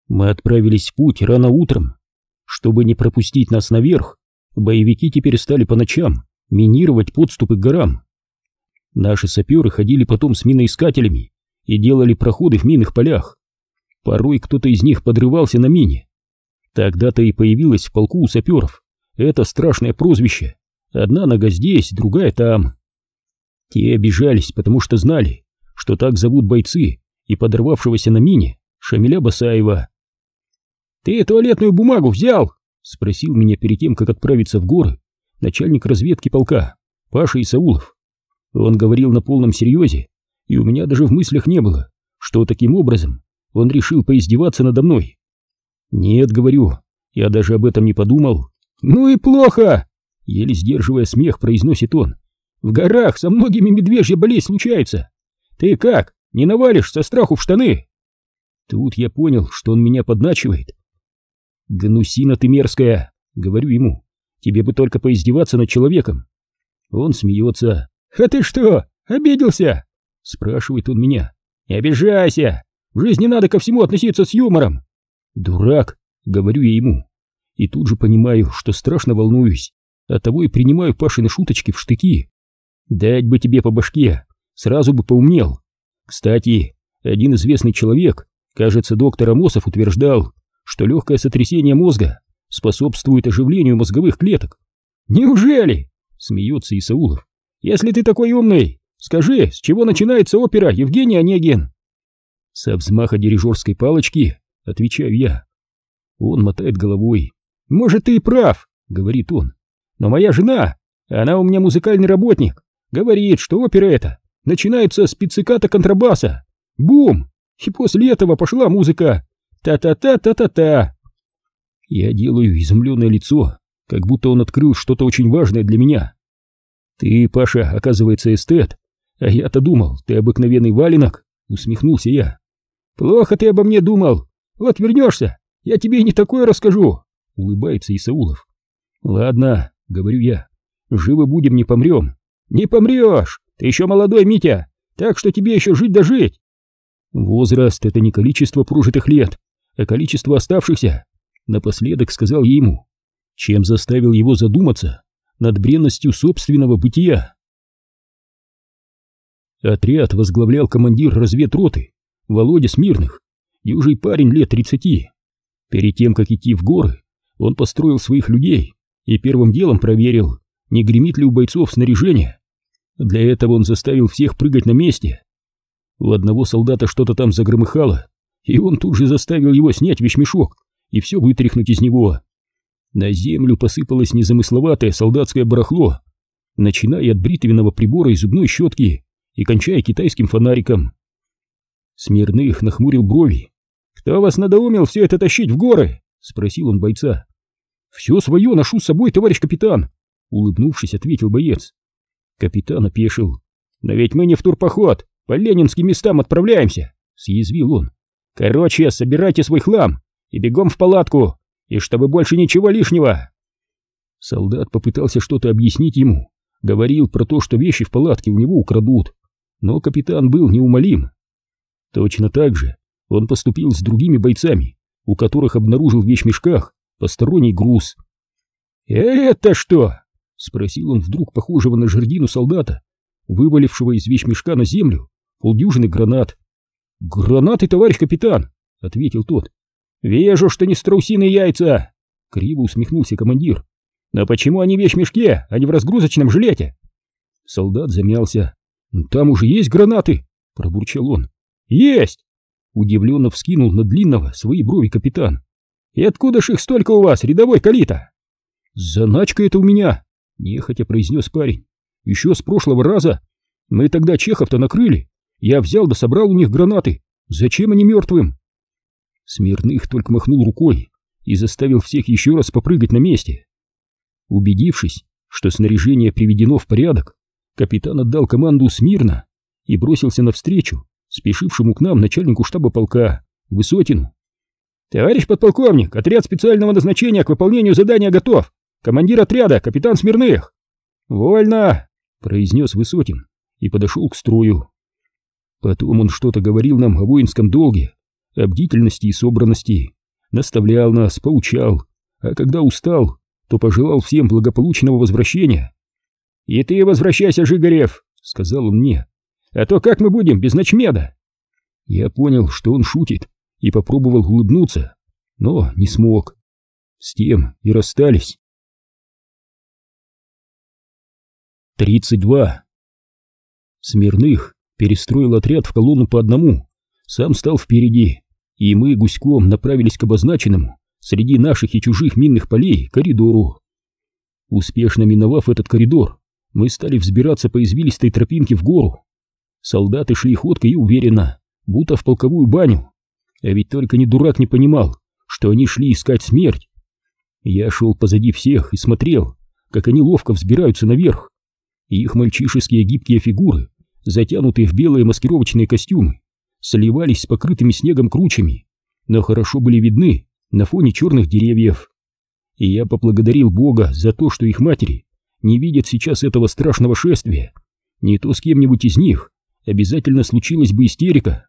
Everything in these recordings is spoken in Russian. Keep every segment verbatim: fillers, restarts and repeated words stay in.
Мы отправились в путь рано утром. Чтобы не пропустить нас наверх, боевики теперь стали по ночам минировать подступы к горам. Наши саперы ходили потом с миноискателями и делали проходы в минных полях. Порой кто-то из них подрывался на мине. Тогда-то и появилось в полку у саперов это страшное прозвище: одна нога здесь, другая там. Те обижались, потому что знали, что так зовут бойцы и подорвавшегося на мине Шамиля Басаева. «Ты туалетную бумагу взял?» — спросил меня перед тем, как отправиться в горы, начальник разведки полка Паша Исаулов. Он говорил на полном серьезе, и у меня даже в мыслях не было, что таким образом он решил поиздеваться надо мной. «Нет, — говорю, — я даже об этом не подумал». «Ну и плохо!» — еле сдерживая смех, произносит он. «В горах со многими медвежья болезнь случается. Ты как, не навалишь со страху в штаны?» Тут я понял, что он меня подначивает. «Гнусина ты мерзкая!» — говорю ему. «Тебе бы только поиздеваться над человеком». Он смеется. «А ты что, обиделся?» — спрашивает он меня. «Не обижайся! В жизни надо ко всему относиться с юмором». «Дурак!» — говорю я ему. И тут же понимаю, что страшно волнуюсь. Оттого и принимаю Пашины шуточки в штыки. Дать бы тебе по башке, сразу бы поумнел. Кстати, один известный человек, кажется, доктор Амосов, утверждал, что легкое сотрясение мозга способствует оживлению мозговых клеток. «Неужели?» — смеется Исаулов. «Если ты такой умный, скажи, с чего начинается опера Евгений Онегин?» «Со взмаха дирижерской палочки», — отвечаю я. Он мотает головой. «Может, ты и прав», — говорит он. «Но моя жена, она у меня музыкальный работник, говорит, что опера эта начинается с пицциката контрабаса. Бум! И после этого пошла музыка. Та-та-та-та-та-та». Я делаю изумленное лицо, как будто он открыл что-то очень важное для меня. «Ты, Паша, оказывается, эстет, а я-то думал, ты обыкновенный валенок», — усмехнулся я. «Плохо ты обо мне думал. Вот вернешься, я тебе и не такое расскажу», — улыбается Исаулов. «Ладно», — говорю я, — «живы будем, не помрем». «Не помрешь, ты еще молодой, Митя, так что тебе еще жить да жить». «Возраст — это не количество прожитых лет, а количество оставшихся», — напоследок сказал я ему, чем заставил его задуматься над бренностью собственного бытия. Отряд возглавлял командир разведроты Володя Смирных, дюжий парень лет тридцати. Перед тем, как идти в горы, он построил своих людей и первым делом проверил, не гремит ли у бойцов снаряжение. Для этого он заставил всех прыгать на месте. У одного солдата что-то там загромыхало, и он тут же заставил его снять вещмешок и все вытряхнуть из него. На землю посыпалось незамысловатое солдатское барахло, начиная от бритвенного прибора и зубной щетки и кончая китайским фонариком. Смирных нахмурил брови. «Кто вас надоумил все это тащить в горы?» — спросил он бойца. «Все свое ношу с собой, товарищ капитан», — улыбнувшись, ответил боец. Капитан опешил. «Но ведь мы не в турпоход, по ленинским местам отправляемся», — съязвил он. «Короче, собирайте свой хлам и бегом в палатку, и чтобы больше ничего лишнего». Солдат попытался что-то объяснить ему, говорил про то, что вещи в палатке у него украдут, но капитан был неумолим. Точно так же он поступил с другими бойцами, у которых обнаружил в вещмешках посторонний груз. «Это что?» — спросил он вдруг похожего на жердину солдата, вывалившего из вещмешка на землю полдюжины гранат. «Гранаты, товарищ капитан!» — ответил тот. «Вижу, что не страусиные яйца!» — криво усмехнулся командир. «Но почему они в вещмешке, а не в разгрузочном жилете?» Солдат замялся. «Там уже есть гранаты!» — пробурчал он. «Есть!» — удивленно вскинул на длинного свои брови капитан. «И откуда ж их столько у вас, рядовой Калита?» «Заначка это у меня!» — нехотя произнес парень. «Еще с прошлого раза. Мы тогда чехов-то накрыли. Я взял да собрал у них гранаты. Зачем они мертвым?» Смирных только махнул рукой и заставил всех еще раз попрыгать на месте. Убедившись, что снаряжение приведено в порядок, капитан отдал команду смирно и бросился навстречу спешившему к нам начальнику штаба полка Высотину. «Товарищ подполковник, отряд специального назначения к выполнению задания готов. Командир отряда, капитан Смирных». «Вольно», — произнес Высотин и подошел к строю. Потом он что-то говорил нам о воинском долге, о бдительности и собранности. наставлял нас, поучал, а когда устал, то пожелал всем благополучного возвращения. «И ты возвращайся, Жигарев», — сказал он мне, — «а то как мы будем без ночмеда?» Я понял, что он шутит, и попробовал улыбнуться, но не смог. С тем и расстались. тридцать два. Смирных перестроил отряд в колонну по одному, сам стал впереди, и мы гуськом направились к обозначенному среди наших и чужих минных полей коридору. Успешно миновав этот коридор, мы стали взбираться по извилистой тропинке в гору. Солдаты шли ходко и уверенно, будто в полковую баню, а ведь только не дурак не понимал, что они шли искать смерть. Я шел позади всех и смотрел, как они ловко взбираются наверх. Их мальчишеские гибкие фигуры, затянутые в белые маскировочные костюмы, сливались с покрытыми снегом кручами, но хорошо были видны на фоне черных деревьев. И я поблагодарил Бога за то, что их матери не видят сейчас этого страшного шествия. Не то с кем-нибудь из них обязательно случилась бы истерика.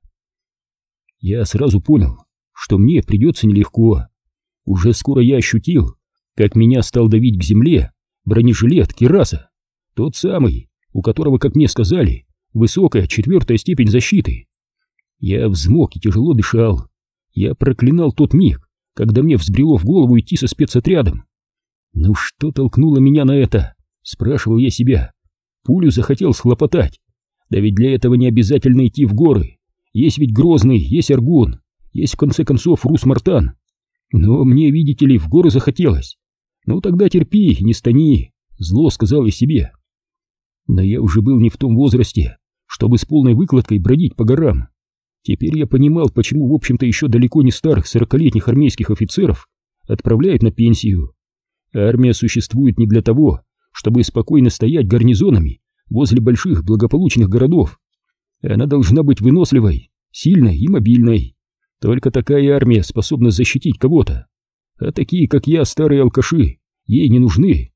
Я сразу понял, что мне придется нелегко. Уже скоро я ощутил, как меня стал давить к земле бронежилет Кираса, тот самый, у которого, как мне сказали, высокая четвертая степень защиты. Я взмок и тяжело дышал. Я проклинал тот миг, когда мне взбрело в голову идти со спецотрядом. Ну что толкнуло меня на это? Спрашивал я себя. Пулю захотел схлопотать. Да ведь для этого не обязательно идти в горы. Есть ведь Грозный, есть Аргун, есть в конце концов Рус-Мартан. Но мне, видите ли, в горы захотелось. Ну тогда терпи, не стани, зло сказал я себе. Но я уже был не в том возрасте, чтобы с полной выкладкой бродить по горам. Теперь я понимал, почему, в общем-то, еще далеко не старых сорокалетних армейских офицеров отправляют на пенсию. Армия существует не для того, чтобы спокойно стоять гарнизонами возле больших благополучных городов. Она должна быть выносливой, сильной и мобильной. Только такая армия способна защитить кого-то. А такие, как я, старые алкаши, ей не нужны.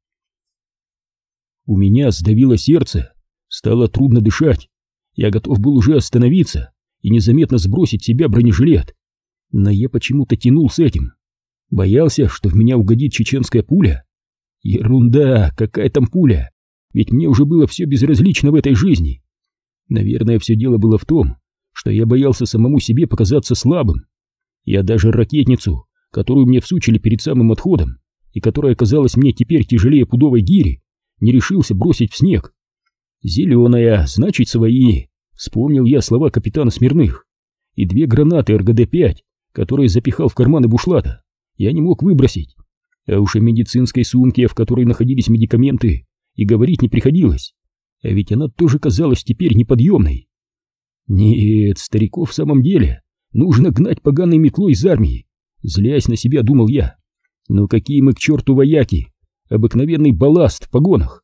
У меня сдавило сердце, стало трудно дышать. Я готов был уже остановиться и незаметно сбросить с себя бронежилет. Но я почему-то тянул с этим. Боялся, что в меня угодит чеченская пуля. Ерунда, какая там пуля? Ведь мне уже было все безразлично в этой жизни. Наверное, все дело было в том, что я боялся самому себе показаться слабым. Я даже ракетницу, которую мне всучили перед самым отходом, и которая казалась мне теперь тяжелее пудовой гири, не решился бросить в снег. «Зеленая, значит, свои», — вспомнил я слова капитана Смирных. И две гранаты эр гэ дэ пять, которые запихал в карманы бушлата, я не мог выбросить. А уж о медицинской сумке, в которой находились медикаменты, и говорить не приходилось. А ведь она тоже казалась теперь неподъемной. Нет, стариков в самом деле нужно гнать поганой метлой из армии. Злясь на себя, думал я. Но какие мы к черту вояки, обыкновенный балласт в погонах.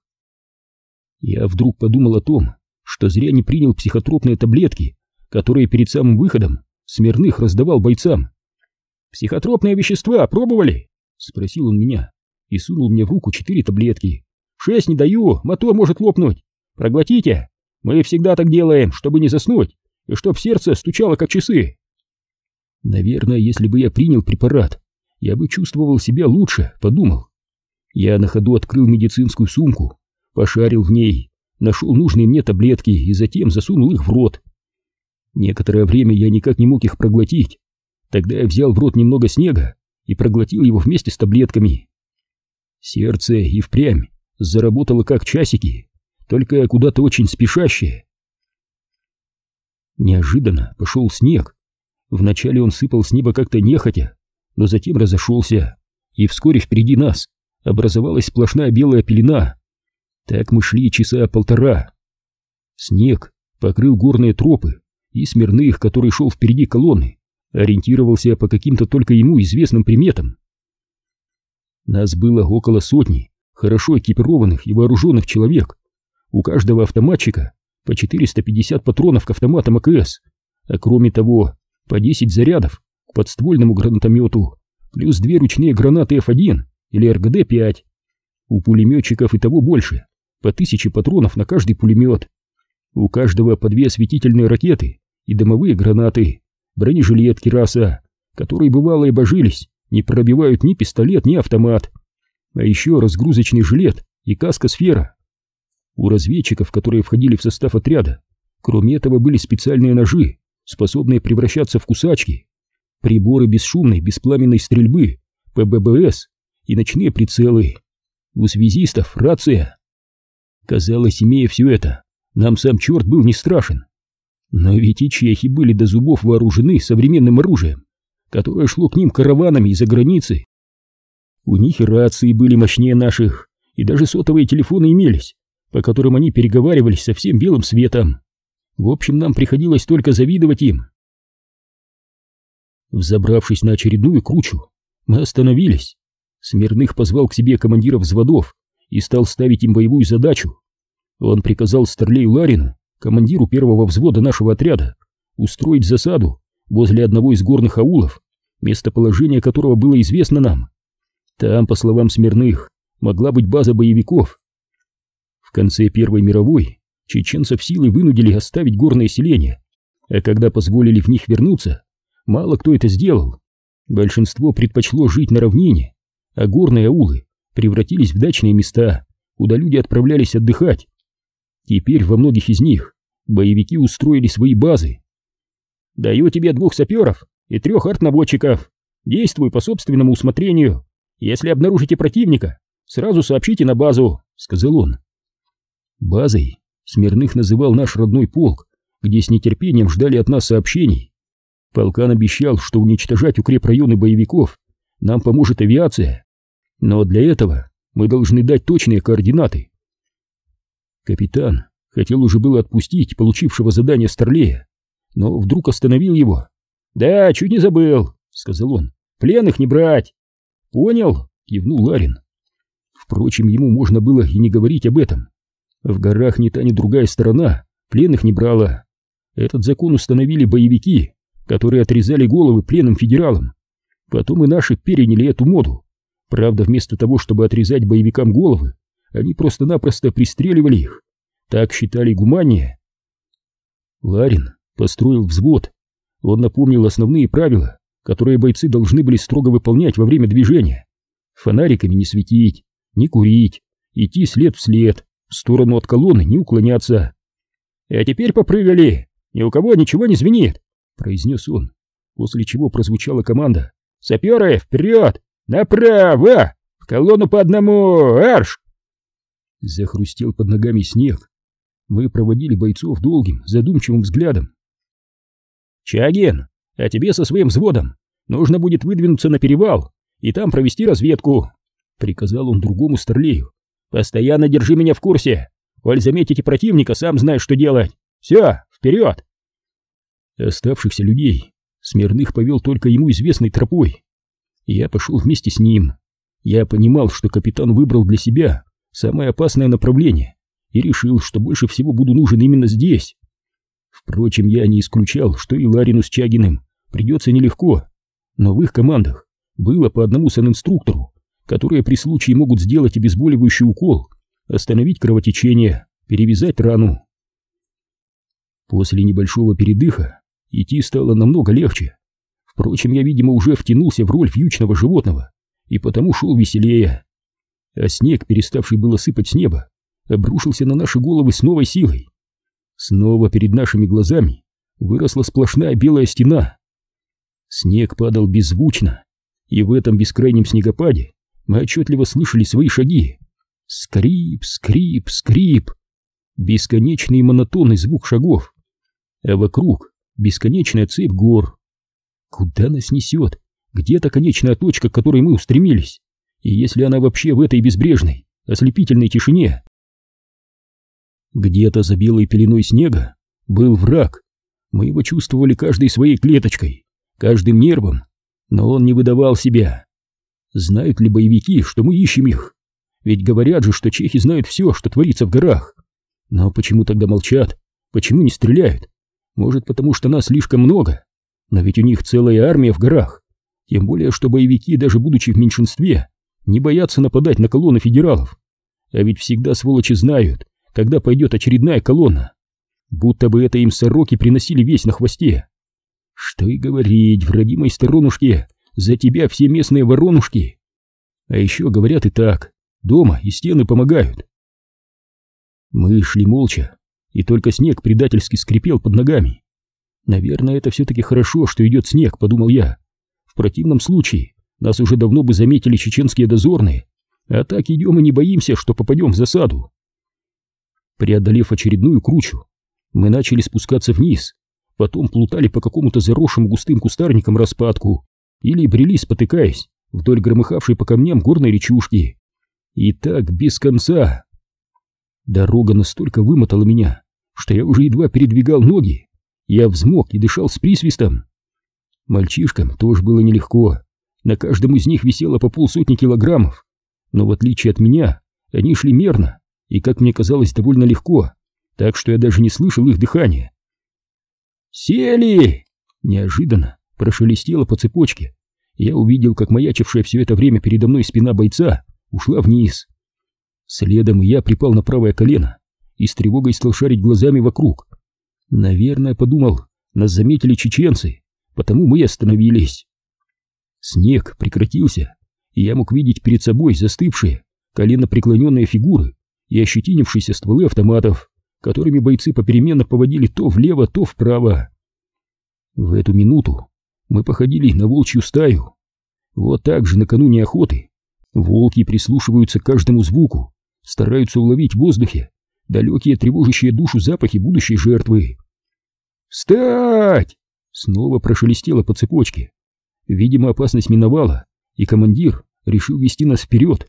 Я вдруг подумал о том, что зря не принял психотропные таблетки, которые перед самым выходом Смирных раздавал бойцам. «Психотропные вещества пробовали?» — спросил он меня и сунул мне в руку четыре таблетки. «Шесть не даю, мотор может лопнуть. Проглотите. Мы всегда так делаем, чтобы не заснуть, и чтоб сердце стучало как часы». Наверное, если бы я принял препарат, я бы чувствовал себя лучше, подумал. Я на ходу открыл медицинскую сумку, пошарил в ней, нашел нужные мне таблетки и затем засунул их в рот. Некоторое время я никак не мог их проглотить. Тогда я взял в рот немного снега и проглотил его вместе с таблетками. Сердце и впрямь заработало как часики, только куда-то очень спешащее. Неожиданно пошел снег. Вначале он сыпал с неба как-то нехотя, но затем разошелся, и вскоре впереди нас образовалась сплошная белая пелена. Так мы шли часа полтора. Снег покрыл горные тропы, и Смирных, который шел впереди колонны, ориентировался по каким-то только ему известным приметам. Нас было около сотни хорошо экипированных и вооруженных человек. У каждого автоматчика по четыреста пятьдесят патронов к автоматам а ка эс, а кроме того по десять зарядов к подствольному гранатомету, плюс две ручные гранаты эф один или эр гэ дэ пять. У пулеметчиков и того больше, по тысяче патронов на каждый пулемет. У каждого по две осветительные ракеты и дымовые гранаты, бронежилет Кираса, которые бывало и божились не пробивают ни пистолет, ни автомат. А еще разгрузочный жилет и каска-сфера. У разведчиков, которые входили в состав отряда, кроме этого были специальные ножи, способные превращаться в кусачки, приборы бесшумной, беспламенной стрельбы, пэ бэ бэ эс и ночные прицелы. У связистов рация. Казалось, имея все это, нам сам черт был не страшен. Но ведь и чехи были до зубов вооружены современным оружием, которое шло к ним караванами из-за границы. У них и рации были мощнее наших, и даже сотовые телефоны имелись, по которым они переговаривались со всем белым светом. В общем, нам приходилось только завидовать им. Взобравшись на очередную кручу, мы остановились. Смирных позвал к себе командиров взводов и стал ставить им боевую задачу. Он приказал Старлею Ларину, командиру первого взвода нашего отряда, устроить засаду возле одного из горных аулов, местоположение которого было известно нам. Там, по словам Смирных, могла быть база боевиков. В конце Первой мировой чеченцев силой вынудили оставить горное селение, а когда позволили в них вернуться, мало кто это сделал. Большинство предпочло жить на равнине, а горные аулы превратились в дачные места, куда люди отправлялись отдыхать. Теперь во многих из них боевики устроили свои базы. «Даю тебе двух саперов и трех артнаводчиков. Действуй по собственному усмотрению. Если обнаружите противника, сразу сообщите на базу», — сказал он. Базой Смирных называл наш родной полк, где с нетерпением ждали от нас сообщений. Полкан обещал, что уничтожать укрепрайоны боевиков нам поможет авиация, но для этого мы должны дать точные координаты. Капитан хотел уже было отпустить получившего задание Старлея, но вдруг остановил его. «Да, чуть не забыл», — сказал он, — «пленных не брать». «Понял», — кивнул Ларин. Впрочем, ему можно было и не говорить об этом. В горах ни та, ни другая сторона пленных не брала. Этот закон установили боевики, которые отрезали головы пленным федералам. Потом и наши переняли эту моду. Правда, вместо того, чтобы отрезать боевикам головы, они просто-напросто пристреливали их. Так считали гуманнее. Ларин построил взвод. Он напомнил основные правила, которые бойцы должны были строго выполнять во время движения. Фонариками не светить, не курить, идти след в след, в сторону от колонны не уклоняться. «А теперь попрыгали, ни у кого ничего не звенит», — произнес он, после чего прозвучала команда: «Саперы, вперед! Направо! В колонну по одному! Арш!» Захрустел под ногами снег. Мы проводили бойцов долгим, задумчивым взглядом. «Чагин, а тебе со своим взводом нужно будет выдвинуться на перевал и там провести разведку», — приказал он другому Старлею. «Постоянно держи меня в курсе. Коль заметите противника, сам знаешь, что делать. Все, вперед!» Оставшихся людей Смирных повел только ему известной тропой. Я пошел вместе с ним. Я понимал, что капитан выбрал для себя самое опасное направление и решил, что больше всего буду нужен именно здесь. Впрочем, я не исключал, что и Ларину с Чагиным придется нелегко, но в их командах было по одному санинструктору, которые при случае могут сделать обезболивающий укол, остановить кровотечение, перевязать рану. После небольшого передыха идти стало намного легче. Впрочем, я, видимо, уже втянулся в роль вьючного животного и потому шел веселее. А снег, переставший было сыпать с неба, обрушился на наши головы с новой силой. Снова перед нашими глазами выросла сплошная белая стена. Снег падал беззвучно, и в этом бескрайнем снегопаде мы отчетливо слышали свои шаги. Скрип, скрип, скрип. Бесконечный и монотонный звук шагов. А вокруг бесконечная цепь гор. Куда нас несет? Где-то конечная точка, к которой мы устремились. И если она вообще в этой безбрежной, ослепительной тишине? Где-то за белой пеленой снега был враг. Мы его чувствовали каждой своей клеточкой, каждым нервом, но он не выдавал себя. Знают ли боевики, что мы ищем их? Ведь говорят же, что чехи знают все, что творится в горах. Но почему тогда молчат? Почему не стреляют? Может, потому что нас слишком много? Но ведь у них целая армия в горах. Тем более, что боевики, даже будучи в меньшинстве, не боятся нападать на колонны федералов. А ведь всегда сволочи знают, когда пойдет очередная колонна. Будто бы это им сороки приносили весть на хвосте. Что и говорить, в родимой сторонушке за тебя все местные воронушки. А еще говорят и так, дома и стены помогают. Мы шли молча, и только снег предательски скрипел под ногами. Наверное, это все-таки хорошо, что идет снег, подумал я. В противном случае нас уже давно бы заметили чеченские дозорные, а так идем и не боимся, что попадем в засаду. Преодолев очередную кручу, мы начали спускаться вниз, потом плутали по какому-то заросшему густым кустарникам распадку или брели, спотыкаясь, вдоль громыхавшей по камням горной речушки. И так без конца. Дорога настолько вымотала меня, что я уже едва передвигал ноги. Я взмок и дышал с присвистом. Мальчишкам тоже было нелегко. На каждом из них висело по полсотни килограммов. Но в отличие от меня, они шли мерно и, как мне казалось, довольно легко, так что я даже не слышал их дыхания. «Сели!» Неожиданно прошелестело по цепочке. Я увидел, как маячившая все это время передо мной спина бойца ушла вниз. Следом я припал на правое колено и с тревогой стал шарить глазами вокруг. Наверное, подумал, нас заметили чеченцы, потому мы и остановились. Снег прекратился, и я мог видеть перед собой застывшие, коленопреклоненные фигуры и ощетинившиеся стволы автоматов, которыми бойцы попеременно поводили то влево, то вправо. В эту минуту мы походили на волчью стаю. Вот так же накануне охоты волки прислушиваются к каждому звуку, стараются уловить в воздухе далекие тревожащие душу запахи будущей жертвы. «Встать!» Снова прошелестело по цепочке. Видимо, опасность миновала, и командир решил вести нас вперед.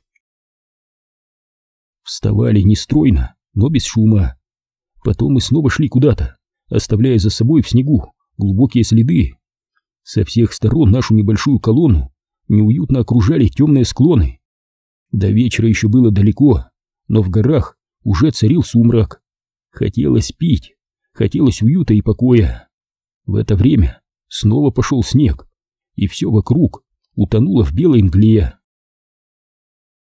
Вставали нестройно, но без шума. Потом мы снова шли куда-то, оставляя за собой в снегу глубокие следы. Со всех сторон нашу небольшую колонну неуютно окружали темные склоны. До вечера еще было далеко, но в горах уже царил сумрак. Хотелось пить, хотелось уюта и покоя. В это время снова пошел снег, и все вокруг утонуло в белой мгле.